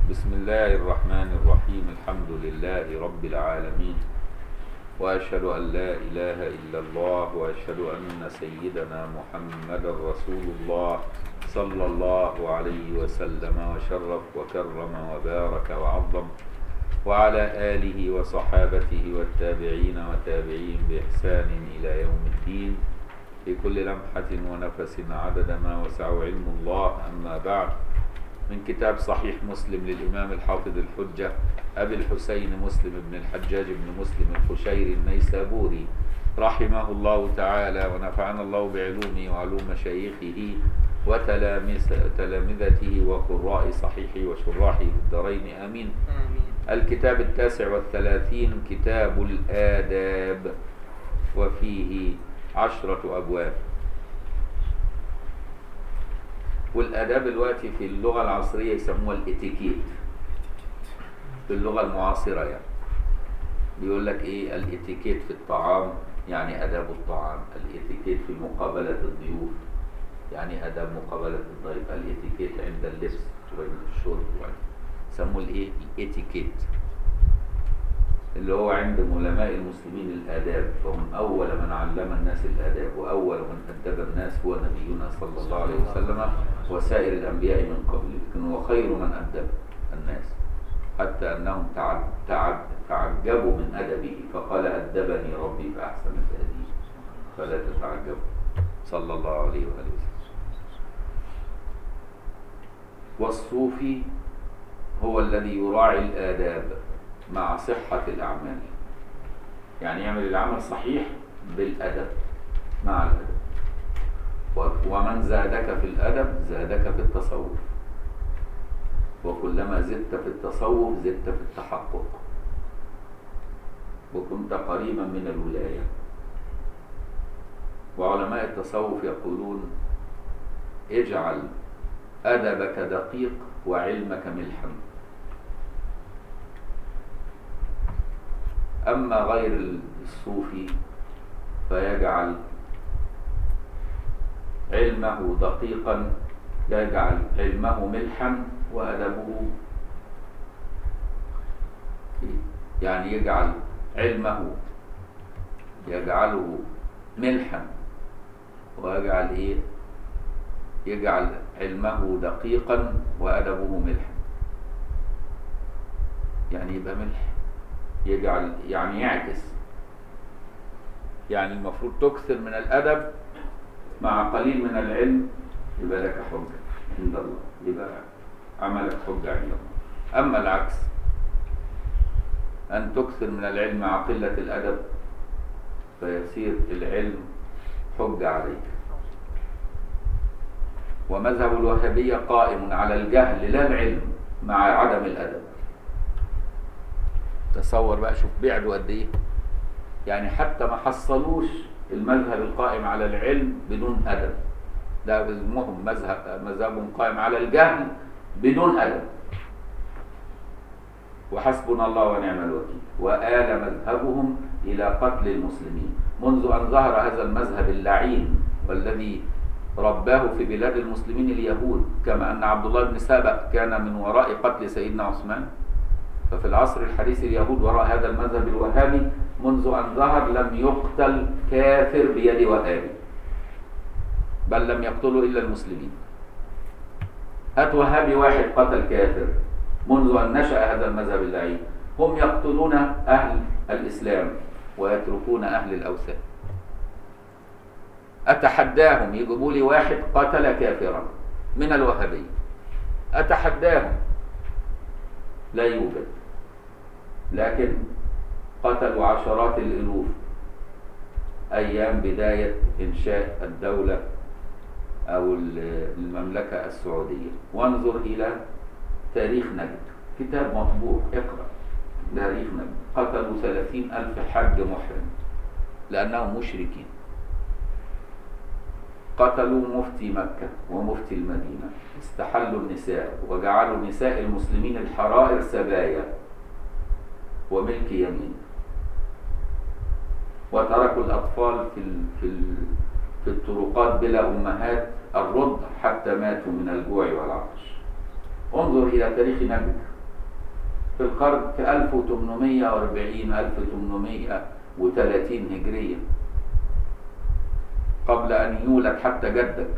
بسم الله الرحمن الرحيم. الحمد لله رب العالمين، وأشهد أن لا إله إلا الله، وأشهد أن سيدنا محمد رسول الله صلى الله عليه وسلم وشرف وكرم وبارك وعظم، وعلى آله وصحابته والتابعين وتابعين بإحسان إلى يوم الدين، في كل لمحة ونفس عدد ما وسع علم الله. أما بعد، من كتاب صحيح مسلم للإمام الحافظ الحجة أبي الحسين مسلم بن الحجاج بن مسلم القشيري النيسابوري رحمه الله تعالى، ونفعنا الله بعلومه وعلوم مشايخه وتلامذته وقراء صحيحه وشراحه في الدارين آمين. الكتاب 39، كتاب الآداب، وفيه 10 أبواب. والآداب دلوقتي في اللغة العصرية يسموها الاتيكيت، في اللغة المعاصرة يعني بيقول لك ايه الاتيكيت في الطعام، يعني آداب الطعام. الاتيكيت في مقابلة الضيوف، يعني آداب مقابلة الضيف. الاتيكيت عند اللبس وعند الشرب، يسموه الايه الاتيكيت، اللي هو عند علماء المسلمين الآداب، فهم أول من علم الناس الآداب، وأول من أدب الناس هو نبينا صلى الله عليه وسلم وسائر الأنبياء من قبل، لكن هو خير من أدب الناس، حتى أنهم تعجبوا من أدبه، فقال أدبني ربي فأحسن تأديبي، فلا تتعجبوا صلى الله عليه وآله وسلم. والصوفي هو الذي يراعي الآداب مع صحة الأعمال، يعني يعمل العمل صحيح بالأدب، مع الأدب. ومن زادك في الأدب زادك في التصوف، وكلما زدت في التصوف زدت في التحقق، وكنت قريبا من الولاية. وعلماء التصوف يقولون اجعل أدبك دقيق وعلمك ملحا. أما غير الصوفي فيجعل علمه دقيقا، يجعل علمه ملحا وأدبه، يعني يجعل علمه يجعله ملحا، ويجعل ايه يجعل علمه دقيقا وأدبه ملحا، يعني يبقى ملح، يجعل يعني يعكس، يعني المفروض تكثر من الأدب مع قليل من العلم، يبقى لك حجة عند الله، يبقى عملك حجة عند الله. أما العكس، أن تكثر من العلم مع قلة الأدب، فيصير العلم حجة عليك. ومذهب الوهابية قائم على الجهل لا العلم مع عدم الأدب. تصور بقى، شوف بعدوا قد ايه، يعني حتى ما حصلوش المذهب القائم على العلم بدون أدب، ده اسمهم مذهبهم قائم على الجهل بدون أدب. وحسبنا الله ونعم الوكيل. وآل مذهبهم إلى قتل المسلمين منذ أن ظهر هذا المذهب اللعين، والذي رباه في بلاد المسلمين اليهود، كما أن عبد الله بن سابق كان من وراء قتل سيدنا عثمان. ففي العصر الحديث اليهود وراء هذا المذهب الوهابي، منذ أن ظهر لم يقتل كافر بيد وهابي، بل لم يقتلوا إلا المسلمين. هات وهابي واحد قتل كافر منذ أن نشأ هذا المذهب اللعين. هم يقتلون أهل الإسلام ويتركون أهل الأوثان. أتحداهم يجيبوا لي واحد قتل كافرا من الوهابية، أتحداهم، لا يوجد. لكن قتلوا عشرات الألوف أيام بداية إنشاء الدولة أو المملكة السعودية. وانظر إلى تاريخ نجد، كتاب مطبوع، اقرأ تاريخ نجد. قتلوا 30,000 حج محرم لأنهم مشركين. قتلوا مفتي مكة ومفتي المدينة، استحلوا النساء وجعلوا نساء المسلمين الحرائر سبايا وملك يمين، وتركوا الأطفال في الطرقات بلا أمهات الرضع حتى ماتوا من الجوع والعطش. انظر إلى تاريخ نجد في القرن في 1840 1830 هجرية، قبل أن يولد حتى جدك.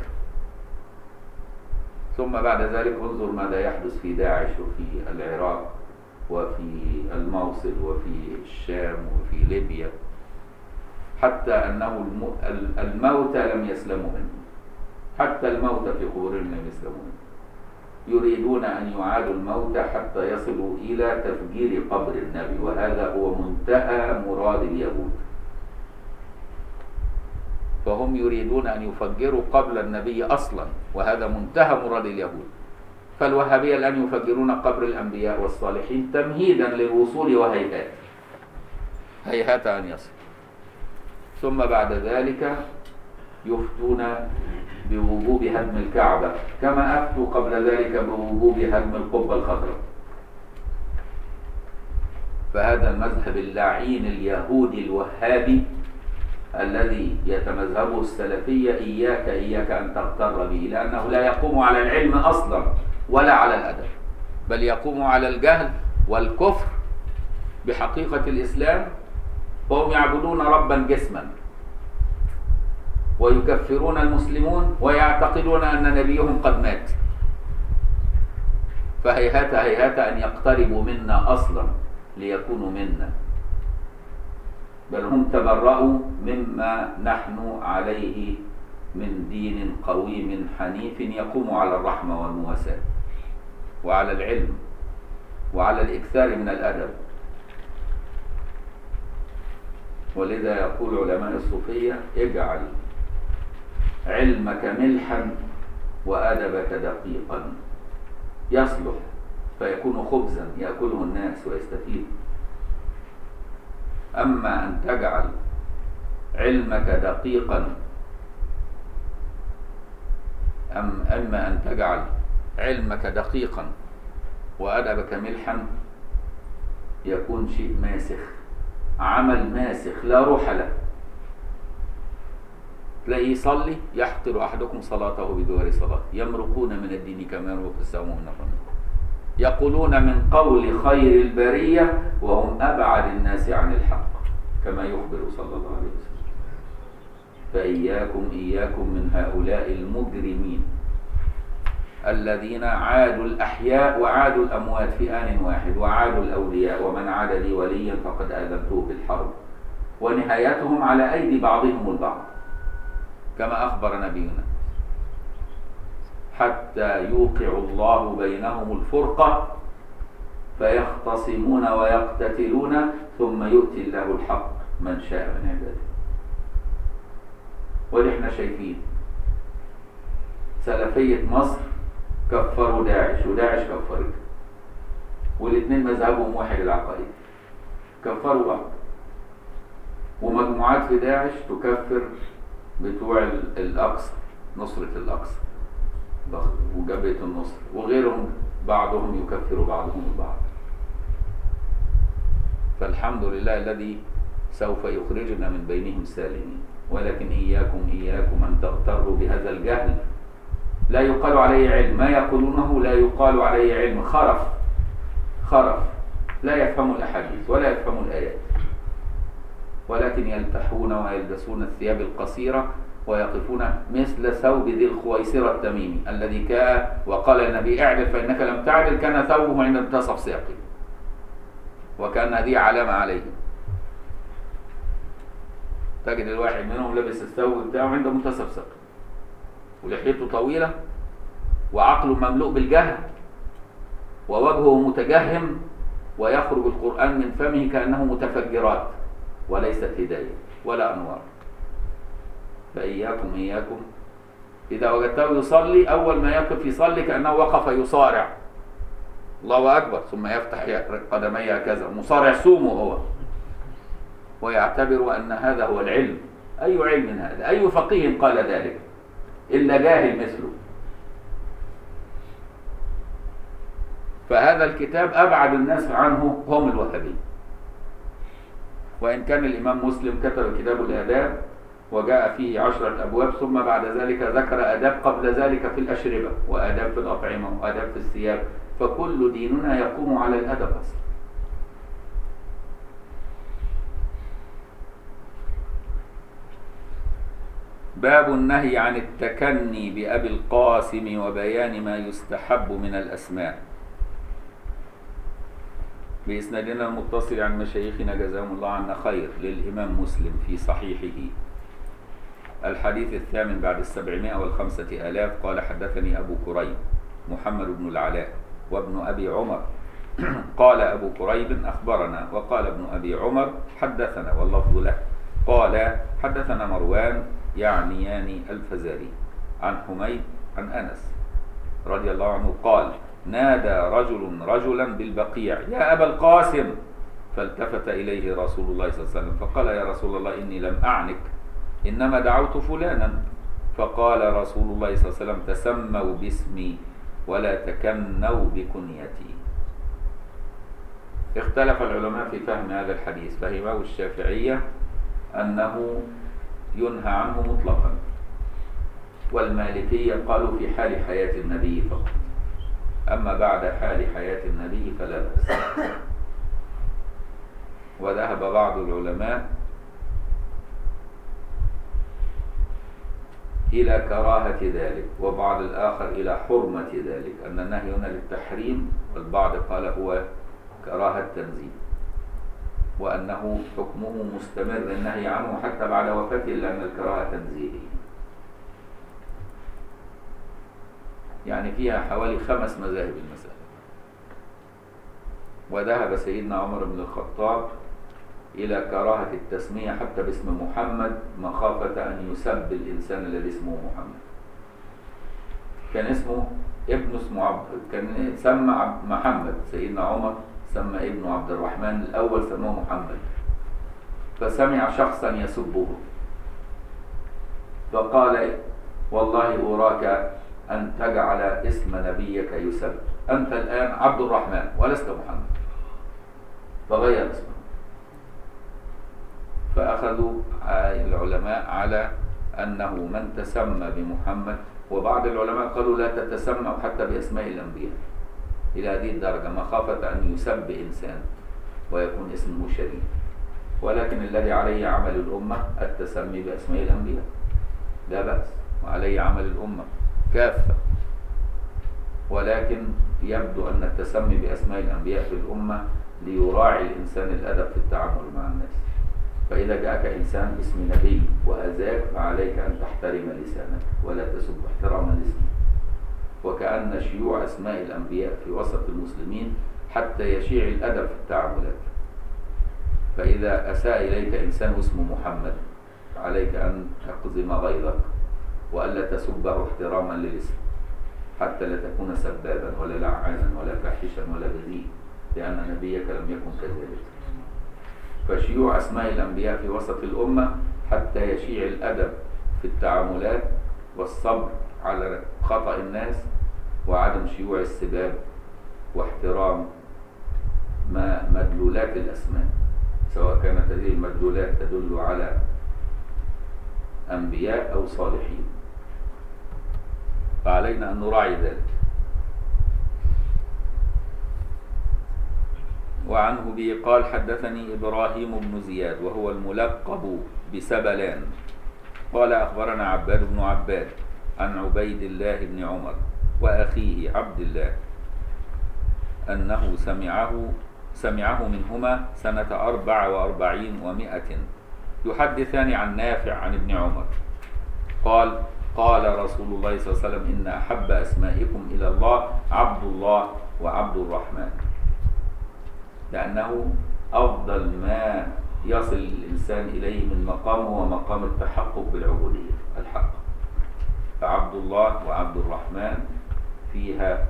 ثم بعد ذلك انظر ماذا يحدث في داعش وفي العراق وفي الموصل وفي الشام وفي ليبيا، حتى أنه الموتى لم يسلموا منه، حتى الموتى في قبورهم لم يسلموا منه. يريدون أن يعادوا الموتى حتى يصلوا إلى تفجير قبر النبي، وهذا هو منتهى مراد اليهود. فهم يريدون أن يفجروا قبر النبي أصلا، وهذا منتهى مراد اليهود. فالوهابية الآن يفجرون قبر الأنبياء والصالحين تمهيدا للوصول، وهيهات هيهات أن يصل. ثم بعد ذلك يفتون بوجوب هدم الكعبة، كما أفتوا قبل ذلك بوجوب هدم القبة الخضراء. فهذا المذهب اللعين اليهودي الوهابي الذي يتمذهبه السلفية إياك أن تغتر به، لأنه لا يقوم على العلم أصلا ولا على الأدب، بل يقوم على الجهل والكفر بحقيقة الإسلام. وهم يعبدون ربا جسما، ويكفرون المسلمون، ويعتقدون أن نبيهم قد مات. فهيهات هيهات أن يقتربوا منا أصلا ليكونوا منا، بل هم تبرأوا مما نحن عليه من دين قويم حنيف يقوم على الرحمة والمواساة وعلى العلم وعلى الإكثار من الأدب. ولذا يقول علماء الصوفية: اجعل علمك ملحا وأدبك دقيقا، يصلح فيكون خبزا يأكله الناس ويستفيد. أما أن تجعل علمك دقيقا أما أن تجعل علمك دقيقا وأدبك ملحا، يكون شيء ماسخ، عمل ماسخ لا روح له. تلاقيه يصلي يحقر أحدكم صلاته بدوار صلاة، يمرقون من الدين كما يمرق السهم من الرمي، يقولون من قول خير البرية وهم أبعد الناس عن الحق، كما يخبر صلى الله عليه وسلم. فإياكم من هؤلاء المجرمين الذين عادوا الأحياء وعادوا الأموات في آن واحد، وعادوا الأولياء: ومن عاد لي وليا فقد آذنته بالحرب. ونهايتهم على أيدي بعضهم البعض، كما أخبر نبينا: حتى يوقع الله بينهم الفرقة فيختصمون ويقتتلون، ثم يؤتي الله الحق من شاء من عباده. ونحن شايفين سلفية مصر كفروا داعش، وداعش كفرت، والاثنين مذهبهم واحد العقائد، كفروا بعض. ومجموعات في داعش تكفر بتوع الأقصى، نصرة الأقصى وجبهة النصر، وغيرهم بعضهم يكفر بعضهم البعض. فالحمد لله الذي سوف يخرجنا من بينهم سالمين. ولكن إياكم أن تغتروا بهذا الجهل. لا يقال عليه علم، ما يقولونه لا يقال عليه علم، خرف، لا يفهم الأحاديث ولا يفهم الآيات، ولكن يلتحون ويلبسون الثياب القصيرة ويقفون مثل ثوب ذي الخويصرة التميمي الذي كان وقال النبي: اعدل فإنك لم تعدل، كان ثوبه عند منتصف ساقه، وكان هذه علامة عليه. تجد الواحد منهم لبس الثوب بتاعه عند منتصف ساقه، ولحيته طويلة، وعقله مملوء بالجهل، ووجهه متجهم، ويخرج القرآن من فمه كأنه متفجرات وليست هداية ولا أنوار. فإياكم إذا وجدته يصلي، أول ما يقف يصلي كأنه وقف يصارع، الله أكبر، ثم يفتح قدميه هكذا، مصارع سومه هو، ويعتبر أن هذا هو العلم. أي علم هذا؟ أي فقيه قال ذلك إلا جاهل مثله؟ فهذا الكتاب أبعد الناس عنه هم الوهابية. وإن كان الإمام مسلم كتب كتاب الآداب وجاء فيه 10 أبواب، ثم بعد ذلك ذكر آداب قبل ذلك في الأشربة، وآداب في الأطعمة، وآداب في الثياب، فكل ديننا يقوم على الأدب أصلا. باب النهي عن التكني بأبي القاسم وبيان ما يستحب من الأسماء. بإسنادنا المتصل عن مشايخنا جزاهم الله عنا خير للإمام مسلم في صحيحه الحديث 8 بعد 705 قال حدثني أبو كريب محمد بن العلاء وابن أبي عمر قال أبو كريب أخبرنا وقال ابن أبي عمر حدثنا واللفظ له قال حدثنا مروان يعنيان الفزاري عن حميد عن أنس رضي الله عنه قال نادى رجل رجلا بالبقيع يا أبا القاسم فالتفت إليه رسول الله صلى الله عليه وسلم فقال يا رسول الله إني لم أعنك إنما دعوت فلانا. فقال رسول الله صلى الله عليه وسلم تسموا باسمي ولا تكنوا بكنيتي. اختلف العلماء في فهم هذا الحديث، فهمه الشافعية أنه ينهى عنه مطلقا، والمالكية قالوا في حال حياة النبي فقط، أما بعد حال حياة النبي فلا بأس. وذهب بعض العلماء إلى كراهة ذلك، وبعض الآخر إلى حرمة ذلك، أن النهي هنا للتحريم، والبعض قال هو كراهة تنزيه، وأنه حكمه مستمر النهي عنه حتى بعد وفاته، لأن الكراهة تنزيهية. يعني فيها حوالي 5 مذاهب المسألة. وذهب سيدنا عمر بن الخطاب إلى كراهة التسمية حتى باسم محمد مخافة أن يسب الإنسان الذي اسمه محمد. كان اسمه كان سمى محمد، سيدنا عمر سمى ابنه عبد الرحمن الأول سماه محمد، فسمع شخصا يسبه فقال والله أراك أن تجعل اسم نبيك يسب، أنت الآن عبد الرحمن ولست محمد، فغير اسمه. فأخذوا العلماء على أنه من تسمى بمحمد، وبعض العلماء قالوا لا تتسموا حتى بأسماء الأنبياء إلى هذه الدرجة مخافة أن يسب إنسان ويكون اسمه شريف. ولكن الذي عليه عمل الأمة التسمي بأسماء الأنبياء لا بأس، وعليه عمل الأمة كافة. ولكن يبدو أن التسمي بأسماء الأنبياء في الأمة ليراعي الإنسان الأدب في التعامل مع الناس. فإذا جاءك إنسان باسم نبي وأذاك فعليك أن تحترم لسانك ولا تسب احتراما لاسمه. وكأن شيوع أسماء الأنبياء في وسط المسلمين حتى يشيع الأدب في التعاملات. فإذا أساء إليك إنسان اسمه محمد فعليك أن تقزم غيظك وألا تسبه احتراما للاسم، حتى لا تكون سبابا ولا لعانا ولا فاحشا ولا بذيء، لأن نبيك لم يكن كذلك. فشيوع أسماء الأنبياء في وسط الأمة حتى يشيع الأدب في التعاملات والصبر على خطأ الناس وعدم شيوع السباب واحترام مدلولات الأسماء، سواء كانت هذه المدلولات تدل على أنبياء أو صالحين، فعلينا أن نراعي ذلك. وعنه به قال حدثني إبراهيم بن زياد وهو الملقب بسبلان قال أخبرنا عباد بن عباد عن عبيد الله بن عمر وأخيه عبد الله أنه سمعه منهما سنة 44 و100 يحدثان عن نافع عن ابن عمر قال قال رسول الله صلى الله عليه وسلم إن أحب أسمائكم إلى الله عبد الله وعبد الرحمن، لأنه أفضل ما يصل الإنسان إليه من مقامه ومقام التحقق بالعبودية الحق. فعبد الله وعبد الرحمن فيها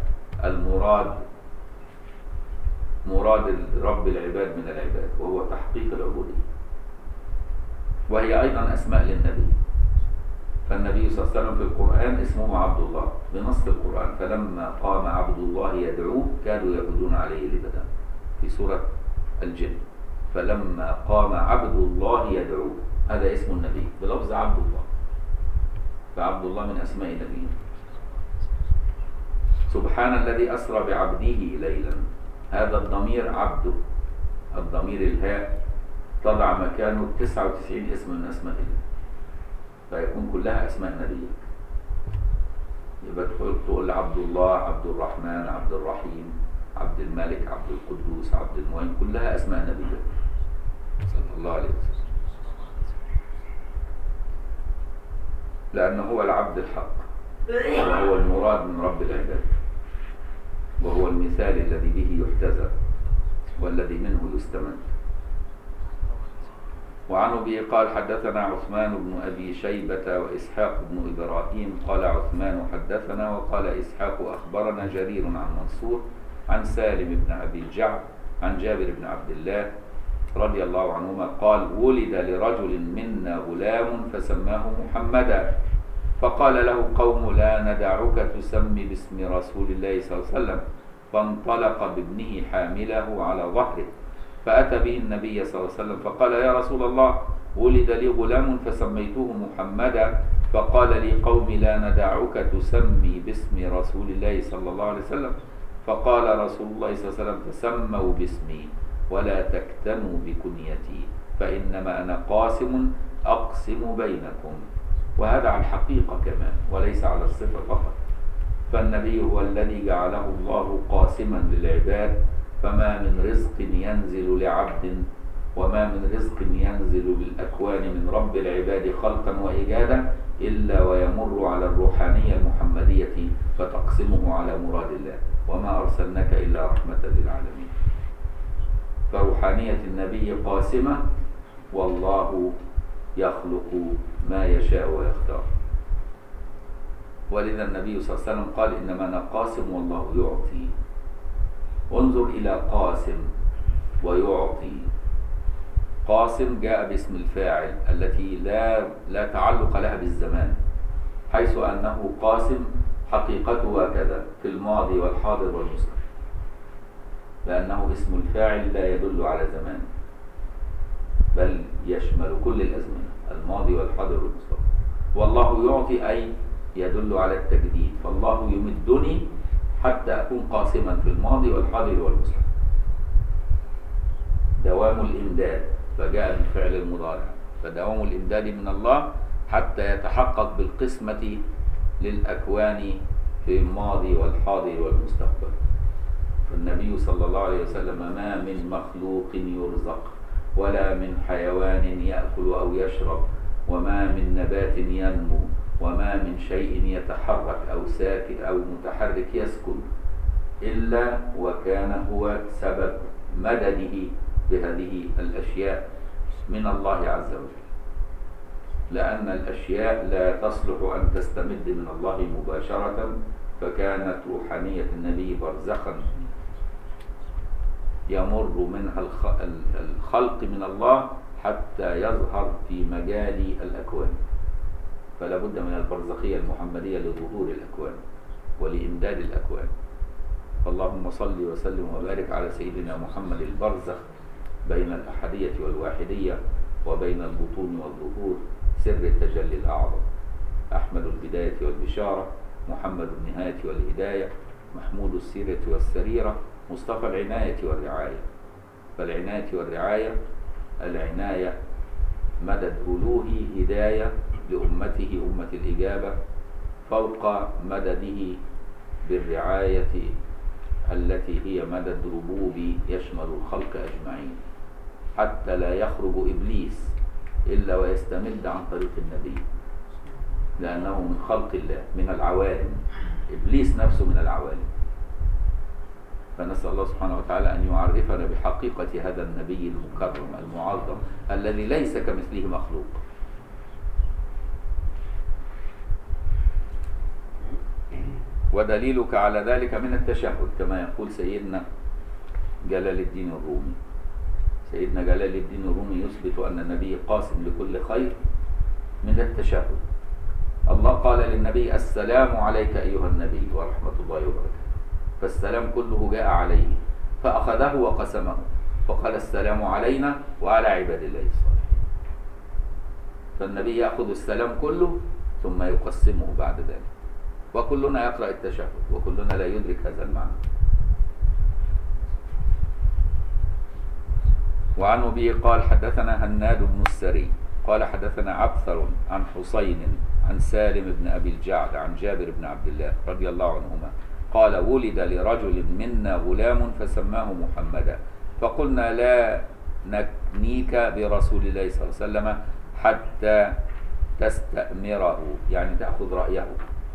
مراد رب العباد من العباد وهو تحقيق العبودية، وهي أيضا أسماء للنبي. فالنبي صلى الله عليه وسلم في القرآن اسمه عبد الله بنص القرآن، فلما قام عبد الله يدعوه كادوا يكونون عليه لبدا في سورة الجن، فلما قام عبد الله يدعوه، هذا اسم النبي بلفظ عبد الله، فعبد الله من أسماء النبي سبحان الذي أسرى بعبده ليلا، هذا الضمير عبده، الضمير الهاء تضع مكانه 99 اسم من أسماء الله، فيكون كلها أسماء نبيك. يبقى تقول عبد الله، عبد الرحمن، عبد الرحيم، عبد الملك، عبد القدوس، عبد المعين، كلها أسماء نبيك صلى الله عليه وسلم، لأنه هو العبد الحق، وهو المراد من رب العباد، وهو المثال الذي به يحتذى والذي منه يستمد. وعن أبي قال حدثنا عثمان بن أبي شيبة وإسحاق بن إبراهيم قال عثمان حدثنا وقال إسحاق أخبرنا جرير عن منصور عن سالم بن أبي الجعد عن جابر بن عبد الله رضي الله عنهما قال ولد لرجل منا غلام فسماه محمدا، فقال له قوم لا ندعك تسمي باسم رسول الله صلى الله عليه وسلم، فانطلق بابنه حامله على ظهره، فأتى به النبي صلى الله عليه وسلم فقال يا رسول الله ولد لي غلام فسميته محمدا، فقال لي قومي لا ندعك تسمي باسم رسول الله صلى الله عليه وسلم، فقال رسول الله صلى الله عليه وسلم تسموا باسمي ولا تكتموا بكنيتي، فإنما أنا قاسم أقسم بينكم. وهذا على الحقيقة كمان وليس على الصفة فقط، فالنبي هو الذي جعله الله قاسما للعباد، فما من رزق ينزل لعبد وما من رزق ينزل للأكوان من رب العباد خلقا وإيجادا إلا ويمر على الروحانية المحمدية فتقسمه على مراد الله، وما أرسلناك إلا رحمة للعالمين. فروحانية النبي قاسمة، والله يخلق ما يشاء ويختار. ولذا النبي صلى الله عليه وسلم قال إنما أنا قاسم والله يعطي. انظر إلى قاسم ويعطي. قاسم جاء باسم الفاعل التي لا تعلق لها بالزمان، حيث أنه قاسم حقيقته هكذا في الماضي والحاضر والمستقبل، لأنه اسم الفاعل لا يدل على زمان بل يشمل كل الأزمنة، الماضي والحاضر والمستقبل. والله يعطي أي يدل على التجديد، فالله يمدني حتى أكون قاسما في الماضي والحاضر والمستقبل، دوام الإمداد، فجاء بالفعل المضارع، فدوام الإمداد من الله حتى يتحقق بالقسمة للأكوان في الماضي والحاضر والمستقبل. فالنبي صلى الله عليه وسلم ما من مخلوق يرزق ولا من حيوان يأكل أو يشرب وما من نبات ينمو وما من شيء يتحرك أو ساكن أو متحرك يسكن إلا وكان هو سبب مدده بهذه الأشياء من الله عز وجل، لأن الأشياء لا تصلح أن تستمد من الله مباشرة، فكانت روحانية النبي برزخا يمر منها الخلق من الله حتى يظهر في مجال الأكوان، فلا بد من البرزخية المحمدية لظهور الأكوان ولإمداد الأكوان. اللهم صل وسلم وبارك على سيدنا محمد البرزخ بين الأحدية والواحدية وبين البطون والظهور، سر التجلي الأعظم، أحمد البداية والبشارة، محمد النهاية والهداية، محمود السيرة والسريرة، مصطفى العناية والرعاية. فالعناية والرعاية، العناية مدد ألوهي هداية لأمته أمة الإجابة، فوق مدده بالرعاية التي هي مدد ربوبي يشمل الخلق أجمعين، حتى لا يخرج إبليس إلا ويستمد عن طريق النبي، لأنه من خلق الله من العوالم، إبليس نفسه من العوالم. فنسأل الله سبحانه وتعالى أن يعرفنا بحقيقة هذا النبي المكرم المعظم الذي ليس كمثله مخلوق. ودليلك على ذلك من التشهد، كما يقول سيدنا جلال الدين الرومي. سيدنا جلال الدين الرومي يثبت أن النبي قاسم لكل خير من التشهد. الله قال للنبي السلام عليك أيها النبي ورحمة الله وبركاته، فالسلام كله جاء عليه، فأخذه وقسمه فقال السلام علينا وعلى عباد الله الصالحين. فالنبي يأخذ السلام كله ثم يقسمه بعد ذلك، وكلنا يقرأ التشهد وكلنا لا يدرك هذا المعنى. وعن أبي قال حدثنا هناد بن السري قال حدثنا عبثر عن حسين عن سالم بن أبي الجعد عن جابر بن عبد الله رضي الله عنهما قال ولد لرجل منا غلام فسماه محمدا فقلنا لا نكنيك برسول الله صلى الله عليه وسلم حتى تستأمره، يعني تأخذ رأيه.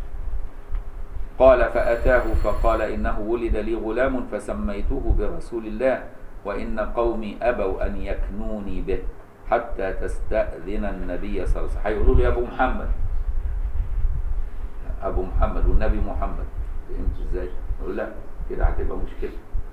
قال فأتاه فقال إنه ولد لي غلام فسميته برسول الله وإن قومي أبوا أن يكنوني به حتى تستأذن النبي صلى الله عليه وسلم. هيقولوا له يا أبو محمد، أبو محمد والنبي محمد، فهمت إزاي؟ يقول لا كده هتبقى مشكلة.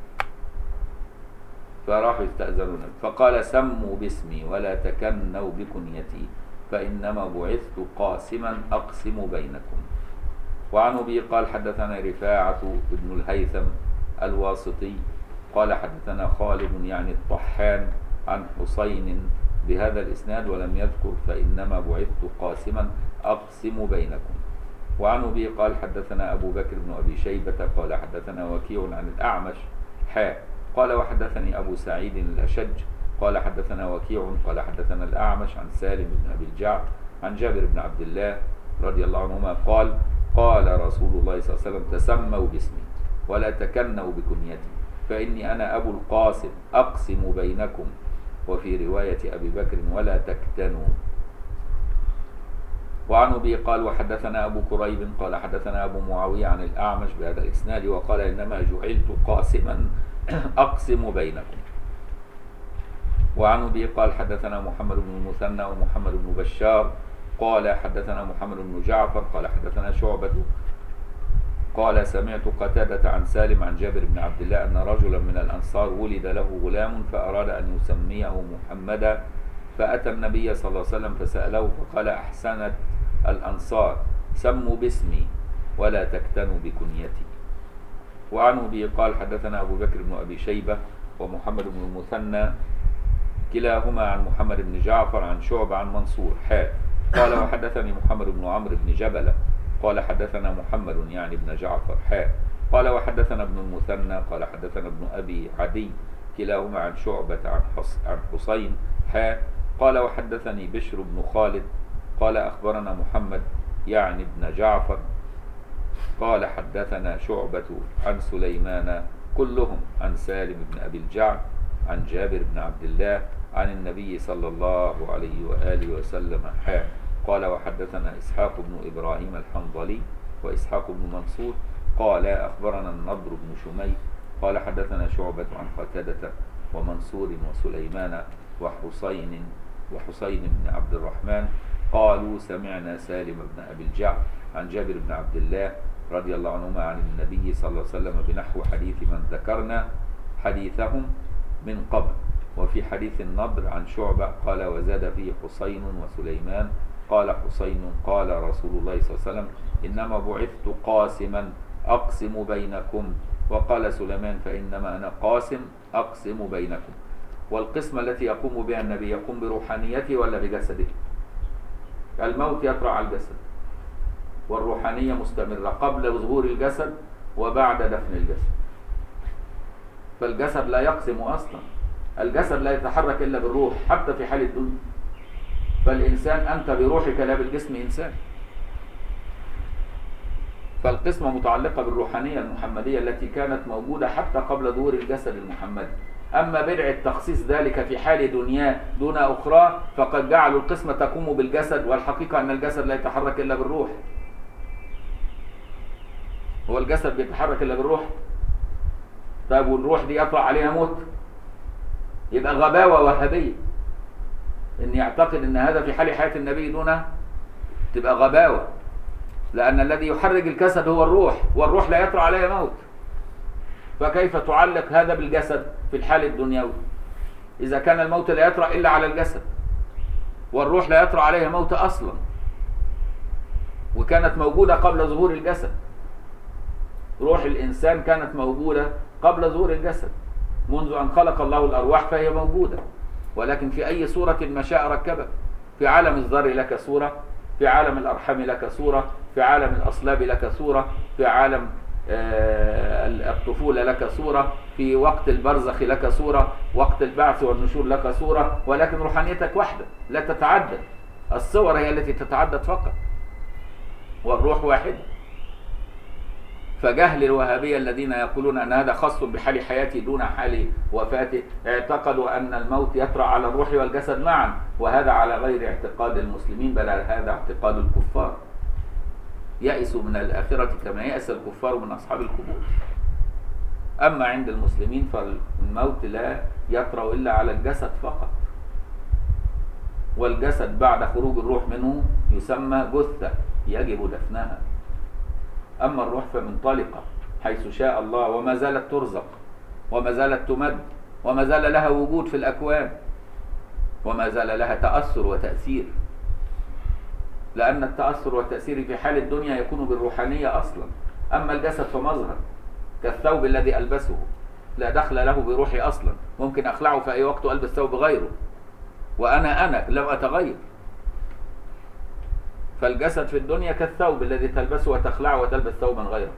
فراحوا يستأذنون فقال سموا باسمي ولا تكنوا بكنيتي فإنما بعثت قاسما أقسم بينكم. وعن أبي قال حدثنا رفاعة بن الهيثم الواسطي قال حدثنا خالد يعني الطحان عن حسين بهذا الإسناد ولم يذكر فإنما بعثت قاسما أقسم بينكم. وعن أبي قال حدثنا أبو بكر بن أبي شيبة قال حدثنا وكيع عن الأعمش قال وحدثني أبو سعيد الأشج قال حدثنا وكيع قال حدثنا الأعمش عن سالم بن أبي الجعد عن جابر بن عبد الله رضي الله عنهما قال قال رسول الله صلى الله عليه وسلم تسموا باسمي ولا تكنوا بكنيتي فإني أنا أبو القاسم أقسم بينكم، وفي رواية أبي بكر ولا تكتنوا. وعن أبي قال وحدثنا أبو كريب قال حدثنا أبو معاوية عن الأعمش بهذا الإسناد وقال إنما جعلت قاسما أقسم بينكم. وعن أبي قال حدثنا محمد بن المثنى ومحمد بن بشار قال حدثنا محمد بن جعفر قال حدثنا شعبة قال سمعت قتادة عن سالم عن جابر بن عبد الله أن رجلا من الأنصار ولد له غلام فأراد أن يسميه محمدا فأتى النبي صلى الله عليه وسلم فسأله فقال أحسنت الأنصار سموا باسمي ولا تكتنوا بكنيتي. وعن أبي قال حدثنا أبو بكر بن أبي شيبة ومحمد بن المثنى كلاهما عن محمد بن جعفر عن شعبة عن منصور قال وحدثني محمد بن عمرو بن جبلة قال حدثنا محمد يعني بن جعفر قال وحدثنا ابن المثنى قال حدثنا ابن أبي عدي كلاهما عن شعبة عن حسين قال وحدثني بشر بن خالد قال أخبرنا محمد يعني ابن جعفر قال حدثنا شعبة عن سليمان كلهم عن سالم بن أبي الجعد عن جابر بن عبد الله عن النبي صلى الله عليه وآله وسلم قال وحدثنا إسحاق بن إبراهيم الحنظلي وإسحاق بن منصور قال أخبرنا النضر بن شمي قال حدثنا شعبة عن قتادة ومنصور وسليمان وحسين بن عبد الرحمن قالوا سمعنا سالم بن أبي الجعد عن جابر بن عبد الله رضي الله عنهما عن النبي صلى الله عليه وسلم بنحو حديث من ذكرنا حديثهم من قبل. وفي حديث النضر عن شعبة قال وزاد فيه حسين وسليمان قال حسين قال رسول الله صلى الله عليه وسلم إنما بعثت قاسما أقسم بينكم وقال سليمان فإنما أنا قاسم أقسم بينكم. والقسمة التي يقوم بها النبي يقوم بروحانيته ولا بجسده؟ الموت يطرأ على الجسد والروحانية مستمرة قبل ظهور الجسد وبعد دفن الجسد. فالجسد لا يقسم أصلا، الجسد لا يتحرك إلا بالروح حتى في حال الدنيا. فالإنسان أنت بروحك لا بالجسم إنسان. فالقسمة متعلقة بالروحانية المحمدية التي كانت موجودة حتى قبل ظهور الجسد المحمدي. أما بدع التخصيص ذلك في حال دنياه دون أخرى فقد جعلوا القسمة تقوم بالجسد، والحقيقة أن الجسد لا يتحرك إلا بالروح. هو الجسد بيتحرك إلا بالروح؟ طيب والروح دي يطلع عليها موت؟ يبقى غباوة وهابية إن يعتقد أن هذا في حال حياة النبي دونه، تبقى غباوة، لأن الذي يحرك الجسد هو الروح، والروح لا يطرأ عليها موت. فكيف تعلق هذا بالجسد في الحال الدنيوي إذا كان الموت لا يطرأ إلا على الجسد والروح لا يطرأ عليها موت أصلا، وكانت موجودة قبل ظهور الجسد. روح الإنسان كانت موجودة قبل ظهور الجسد، منذ أن خلق الله الأرواح فهي موجودة، ولكن في أي صورة ما شاء ركبها. في عالم الذر لك صورة في عالم الأرحام لك صورة، في عالم الأصلاب لك صورة، في عالم الطفولة لك صورة، في وقت البرزخ لك صورة، وقت البعث والنشور لك صورة، ولكن روحانيتك واحدة لا تتعدد. الصور هي التي تتعدد فقط، والروح واحدة. فجهل الوهابية الذين يقولون أن هذا خاص بحال حياته دون حال وفاته، اعتقدوا أن الموت يطرأ على الروح والجسد معا، وهذا على غير اعتقاد المسلمين، بل هذا اعتقاد الكفار. يئسوا من الآخرة كما يأس الكفار من أصحاب القبور. أما عند المسلمين فالموت لا يطرأ إلا على الجسد فقط، والجسد بعد خروج الروح منه يسمى جثة يجب دفنها. أما الروح فمنطلقة حيث شاء الله، وما زالت ترزق، وما زالت تمد، وما زال لها وجود في الأكوان، وما زال لها تأثر وتأثير، لأن التأثر والتأثير في حال الدنيا يكون بالروحانية أصلا. أما الجسد فمظهر كالثوب الذي ألبسه، لا دخل له بروحي أصلا، ممكن أخلعه في أي وقت وألبس ثوب غيره، وأنا لم أتغير. فالجسد في الدنيا كالثوب الذي تلبسه وتخلعه وتلبس ثوبا غيره،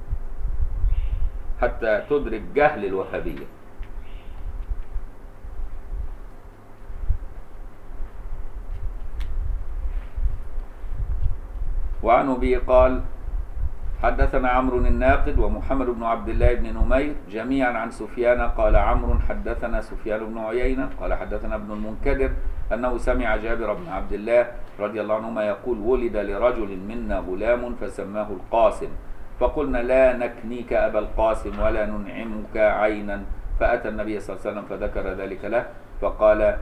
حتى تدرك جهل الوهابية. وعن أبي قال حدثنا عمرو الناقد ومحمد بن عبد الله بن نمير جميعا عن سفيان قال عمرو حدثنا سفيان بن عيينة قال حدثنا ابن المنكدر أنه سمع جابر بن عبد الله رضي الله عنهما يقول ولد لرجل منا غلام فسماه القاسم، فقلنا لا نكنيك أبا القاسم ولا ننعمك عينا، فأتى النبي صلى الله عليه وسلم فذكر ذلك له فقال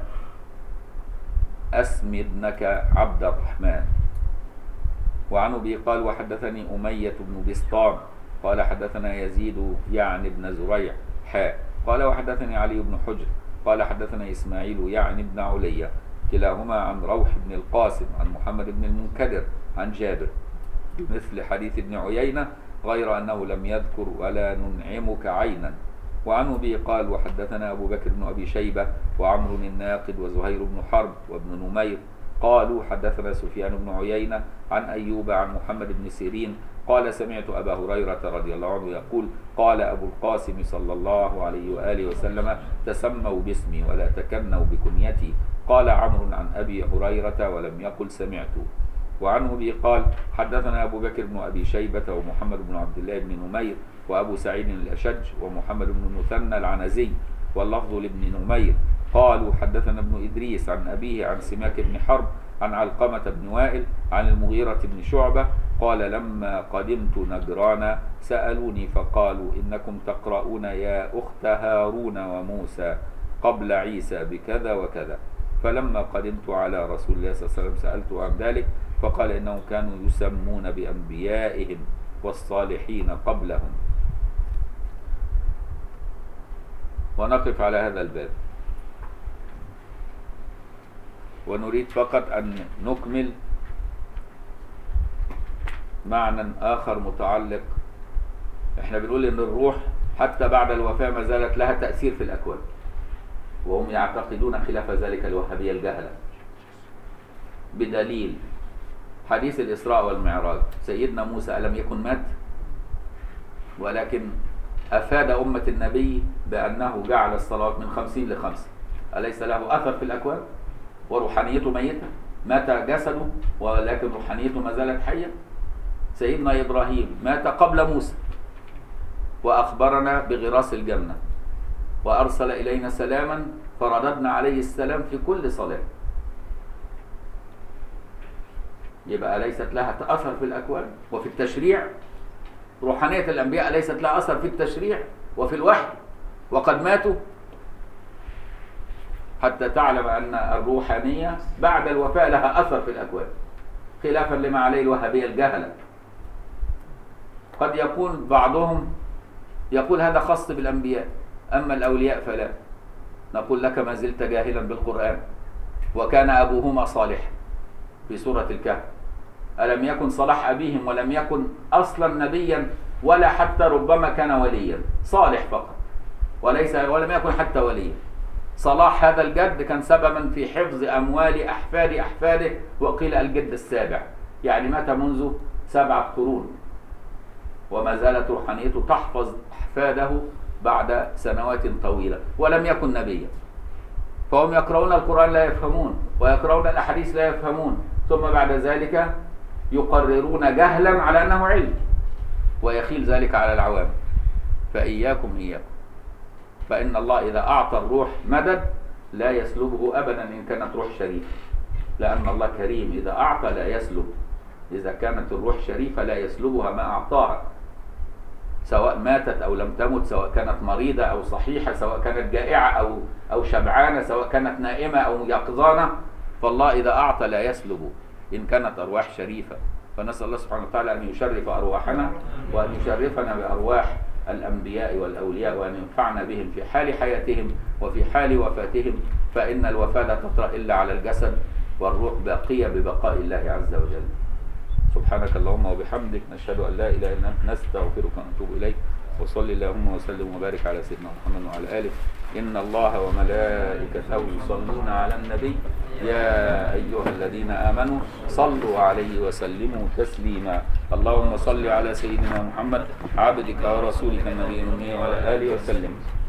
أسم ابنك عبد الرحمن. وعن أبي قال وحدثني أمية بن بسطام قال حدثنا يزيد يعني بن زريع قال وحدثني علي بن حجر قال حدثنا إسماعيل يعني بن علية كلاهما عن روح بن القاسم عن محمد بن المنكدر عن جابر مثل حديث ابن عيينة غير أنه لم يذكر ولا ننعمك عينا. وعن أبي قال وحدثنا أبو بكر بن أبي شيبة وعمر الناقد وزهير بن حرب وابن نمير قالوا حدثنا سفيان بن عيينة عن أيوب عن محمد بن سيرين قال سمعت أبا هريرة رضي الله عنه يقول قال أبو القاسم صلى الله عليه وآله وسلم تسموا باسمي ولا تكنوا بكنيتي. قال عمرو عن أبي هريرة ولم يقل سمعت. وعنه أبي قال حدثنا أبو بكر بن أبي شيبة ومحمد بن عبد الله بن نمير وأبو سعيد الأشج ومحمد بن المثنى العنزي واللفظ لابن نمير قالوا حدثنا ابن إدريس عن أبيه عن سماك بن حرب عن علقمة بن وائل عن المغيرة بن شعبة قال لما قدمت نجران سألوني فقالوا إنكم تقرؤون يا أخت هارون وموسى قبل عيسى بكذا وكذا، فلما قدمت على رسول الله صلى الله عليه وسلم سألته عن ذلك فقال إنهم كانوا يسمون بأنبيائهم والصالحين قبلهم. ونقف على هذا الباب، ونريد فقط أن نكمل معنى آخر متعلق. احنا بنقول إن الروح حتى بعد الوفاة ما زالت لها تأثير في الأكوان، وهم يعتقدون خلاف ذلك الوهابية الجهلة، بدليل حديث الإسراء والمعراج. سيدنا موسى ألم يكن مات؟ ولكن أفاد أمة النبي بأنه جعل الصلاة من 50 ل5. أليس له أثر في الأكوان؟ وروحانيته ميتة، مات جسده ولكن روحانيته ما زالت حية. سيدنا إبراهيم مات قبل موسى وأخبرنا بغراس الجنة وأرسل إلينا سلاما فرددنا عليه السلام في كل صلاة. يبقى ليست لها أثر في الأكوان وفي التشريع. روحانية الأنبياء ليست لها أثر في التشريع وفي الوحي، وقد ماتوا، حتى تعلم أن الروحانية بعد الوفاة لها أثر في الأكوان، خلافا لما عليه الوهابية الجهلة. قد يكون بعضهم يقول هذا خاص بالأنبياء، أما الأولياء فلا. نقول لك ما زلت جاهلا بالقرآن. وكان أبوهما صالح في سورة الكهف. ألم يكن صلاح أبيهم ولم يكن أصلا نبيا ولا حتى ربما كان وليا، صالح فقط ولم يكن حتى وليا. صلاح هذا الجد كان سببا في حفظ أموال أحفاد أحفاده، وقيل الجد السابع، يعني مات منذ 7 قرون، وما زالت روحانيته تحفظ أحفاده بعد سنوات طويلة، ولم يكن نبيا. فهم يقرؤون القرآن لا يفهمون، ويقرؤون الأحاديث لا يفهمون، ثم بعد ذلك يقررون جهلا على أنه علم، ويخيل ذلك على العوام. فإياكم إياكم، فإن الله إذا أعطى الروح مدد لا يسلبه أبدا إن كانت روح شريفة، لأن الله كريم، إذا أعطى لا يسلب. إذا كانت الروح شريفة لا يسلبها ما أعطاها، سواء ماتت أو لم تمت، سواء كانت مريضة أو صحيحة، سواء كانت جائعة أو شبعانة، سواء كانت نائمة أو يقظانة، فالله إذا أعطى لا يسلب إن كانت أرواح شريفة. فنسأل الله سبحانه وتعالى أن يشرف أرواحنا، وأن يشرفنا بأرواح الأنبياء والأولياء، وأن ينفعنا بهم في حال حياتهم وفي حال وفاتهم، فإن الوفاة لا تطرأ إلا على الجسد، والروح باقية ببقاء الله عز وجل. سبحانك اللهم وبحمدك، نشهد أن لا إله إلا أنت، نستغفرك ونتوب إليك. وصلي اللهم وسلم وبارك على سيدنا محمد وعلى آله. إن الله وملائكته يصلون على النبي، يا أيها الذين آمنوا صلوا عليه وسلموا تسليما. اللهم صل على سيدنا محمد عبدك ورسولك النبي الأمي وعلى آله وسلم.